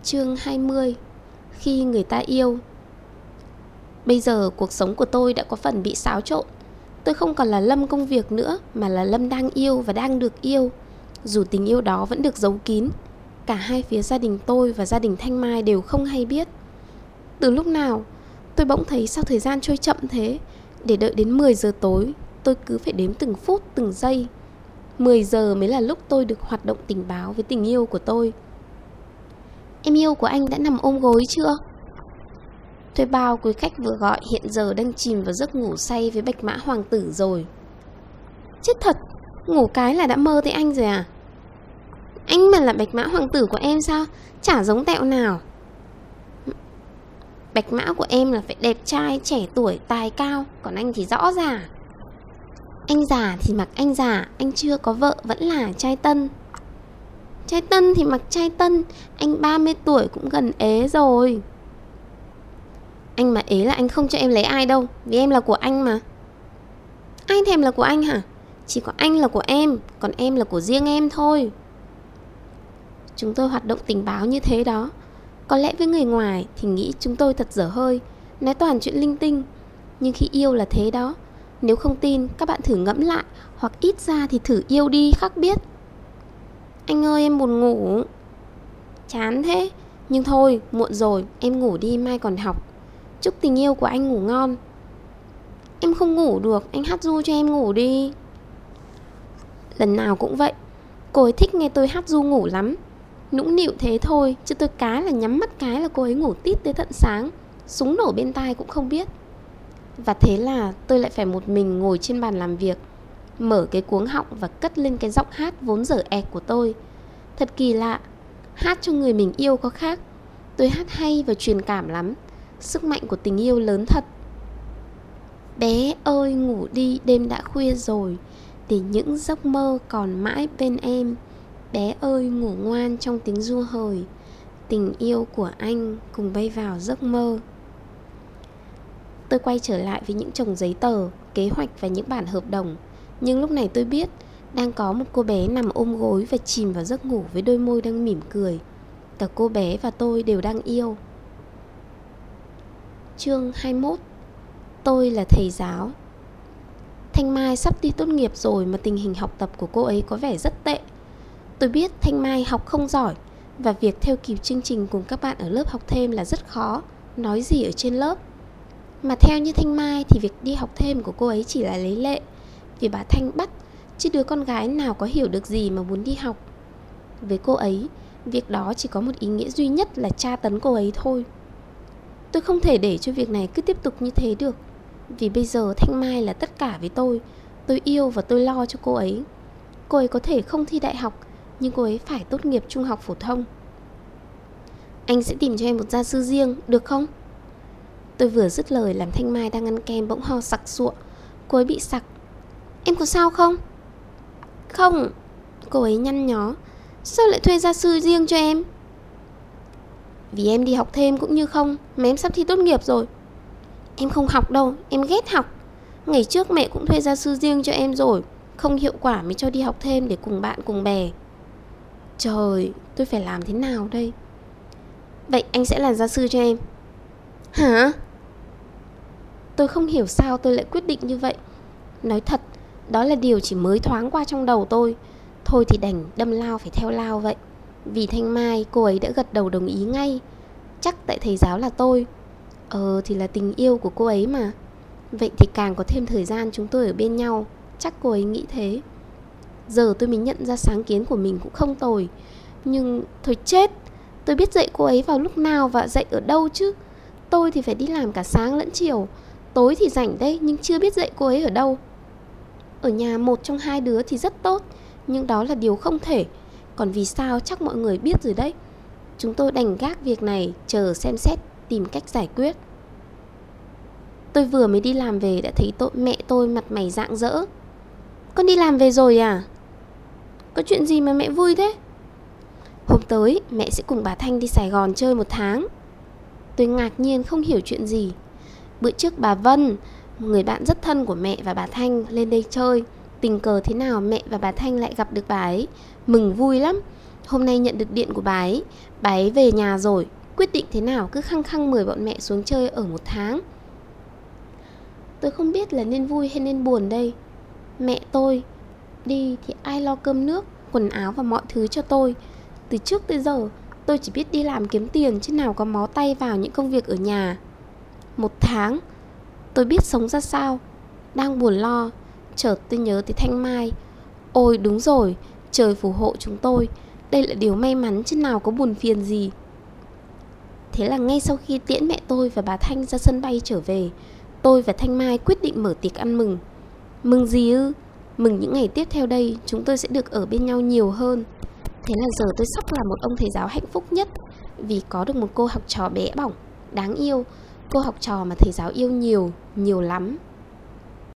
Chương 20. Khi người ta yêu. Bây giờ cuộc sống của tôi đã có phần bị xáo trộn. Tôi không còn là Lâm công việc nữa, mà là Lâm đang yêu và đang được yêu. Dù tình yêu đó vẫn được giấu kín, cả hai phía gia đình tôi và gia đình Thanh Mai đều không hay biết. Từ lúc nào tôi bỗng thấy sao thời gian trôi chậm thế. Để đợi đến 10 giờ tối, tôi cứ phải đếm từng phút từng giây. 10 giờ mới là lúc tôi được hoạt động tình báo với tình yêu của tôi. Em yêu của anh đã nằm ôm gối chưa? Thuê bao quý khách vừa gọi hiện giờ đang chìm vào giấc ngủ say với bạch mã hoàng tử rồi. Chết thật, ngủ cái là đã mơ thấy anh rồi à? Anh mà là bạch mã hoàng tử của em sao? Chả giống tẹo nào. Bạch mã của em là phải đẹp trai, trẻ tuổi, tài cao, còn anh thì rõ già. Anh già thì mặc anh già, anh chưa có vợ vẫn là trai tân. Trai tân thì mặc trai tân, anh 30 tuổi cũng gần ế rồi. Anh mà ế là anh không cho em lấy ai đâu, vì em là của anh mà. Ai thèm là của anh hả? Chỉ có anh là của em, còn em là của riêng em thôi. Chúng tôi hoạt động tình báo như thế đó. Có lẽ với người ngoài thì nghĩ chúng tôi thật dở hơi, nói toàn chuyện linh tinh. Nhưng khi yêu là thế đó. Nếu không tin, các bạn thử ngẫm lại, hoặc ít ra thì thử yêu đi khắc biết. Anh ơi, em buồn ngủ. Chán thế. Nhưng thôi, muộn rồi, em ngủ đi, mai còn học. Chúc tình yêu của anh ngủ ngon. Em không ngủ được, anh hát ru cho em ngủ đi. Lần nào cũng vậy. Cô ấy thích nghe tôi hát ru ngủ lắm. Nũng nịu thế thôi, chứ tôi cá là nhắm mắt cái là cô ấy ngủ tít tới tận sáng. Súng nổ bên tai cũng không biết. Và thế là tôi lại phải một mình ngồi trên bàn làm việc, mở cái cuống họng và cất lên cái giọng hát vốn dở ẹc của tôi. Thật kỳ lạ, hát cho người mình yêu có khác. Tôi hát hay và truyền cảm lắm. Sức mạnh của tình yêu lớn thật. Bé ơi ngủ đi, đêm đã khuya rồi, để những giấc mơ còn mãi bên em. Bé ơi ngủ ngoan trong tiếng ru hời, tình yêu của anh cùng bay vào giấc mơ. Tôi quay trở lại với những chồng giấy tờ, kế hoạch và những bản hợp đồng. Nhưng lúc này tôi biết đang có một cô bé nằm ôm gối và chìm vào giấc ngủ với đôi môi đang mỉm cười. Cả cô bé và tôi đều đang yêu. Chương 21. Tôi là thầy giáo. Thanh Mai sắp đi tốt nghiệp rồi mà tình hình học tập của cô ấy có vẻ rất tệ. Tôi biết Thanh Mai học không giỏi, và việc theo kịp chương trình cùng các bạn ở lớp học thêm là rất khó, nói gì ở trên lớp. Mà theo như Thanh Mai thì việc đi học thêm của cô ấy chỉ là lấy lệ, vì bà Thanh bắt, chứ đứa con gái nào có hiểu được gì mà muốn đi học. Với cô ấy, việc đó chỉ có một ý nghĩa duy nhất là tra tấn cô ấy thôi. Tôi không thể để cho việc này cứ tiếp tục như thế được, vì bây giờ Thanh Mai là tất cả với tôi. Tôi yêu và tôi lo cho cô ấy. Cô ấy có thể không thi đại học, nhưng cô ấy phải tốt nghiệp trung học phổ thông. Anh sẽ tìm cho em một gia sư riêng, được không? Tôi vừa dứt lời làm Thanh Mai đang ăn kem bỗng ho sặc sụa. Cô ấy bị sặc. Em có sao không? Không. Cô ấy nhăn nhó. Sao lại thuê gia sư riêng cho em? Vì em đi học thêm cũng như không, mà em sắp thi tốt nghiệp rồi. Em không học đâu, em ghét học. Ngày trước mẹ cũng thuê gia sư riêng cho em rồi, không hiệu quả mới cho đi học thêm để cùng bạn cùng bè. Trời, tôi phải làm thế nào đây? Vậy anh sẽ làm gia sư cho em. Hả? Tôi không hiểu sao tôi lại quyết định như vậy. Nói thật, đó là điều chỉ mới thoáng qua trong đầu tôi. Thôi thì đành đâm lao phải theo lao vậy. Vì Thanh Mai, cô ấy đã gật đầu đồng ý ngay. Chắc tại thầy giáo là tôi. Thì là tình yêu của cô ấy mà. Vậy thì càng có thêm thời gian chúng tôi ở bên nhau. Chắc cô ấy nghĩ thế. Giờ tôi mới nhận ra sáng kiến của mình cũng không tồi. Nhưng thôi chết, tôi biết dạy cô ấy vào lúc nào và dạy ở đâu chứ. Tôi thì phải đi làm cả sáng lẫn chiều. Tối thì rảnh đây, nhưng chưa biết dạy cô ấy ở đâu. Ở nhà một trong hai đứa thì rất tốt, nhưng đó là điều không thể. Còn vì sao chắc mọi người biết rồi đấy. Chúng tôi đành gác việc này, chờ xem xét, tìm cách giải quyết. Tôi vừa mới đi làm về đã thấy mẹ tôi mặt mày rạng rỡ. Con đi làm về rồi à? Có chuyện gì mà mẹ vui thế? Hôm tới mẹ sẽ cùng bà Thanh đi Sài Gòn chơi 1 tháng. Tôi ngạc nhiên không hiểu chuyện gì. Bữa trước bà Vân, một người bạn rất thân của mẹ và bà Thanh, lên đây chơi. Tình cờ thế nào mẹ và bà Thanh lại gặp được bà ấy. Mừng vui lắm. Hôm nay nhận được điện của bà ấy về nhà rồi. Quyết định thế nào cứ khăng khăng mời bọn mẹ xuống chơi ở 1 tháng. Tôi không biết là nên vui hay nên buồn đây. Mẹ tôi đi thì ai lo cơm nước, quần áo và mọi thứ cho tôi. Từ trước tới giờ tôi chỉ biết đi làm kiếm tiền, chứ nào có mó tay vào những công việc ở nhà. 1 tháng tôi biết sống ra sao. Đang buồn lo, chợt tôi nhớ tới Thanh Mai. Ôi đúng rồi, trời phù hộ chúng tôi. Đây là điều may mắn chứ nào có buồn phiền gì. Thế là ngay sau khi tiễn mẹ tôi và bà Thanh ra sân bay trở về, tôi và Thanh Mai quyết định mở tiệc ăn mừng. Mừng gì ư? Mừng những ngày tiếp theo đây chúng tôi sẽ được ở bên nhau nhiều hơn. Thế là giờ tôi sắp là một ông thầy giáo hạnh phúc nhất, vì có được một cô học trò bé bỏng, đáng yêu. Cô học trò mà thầy giáo yêu nhiều, nhiều lắm.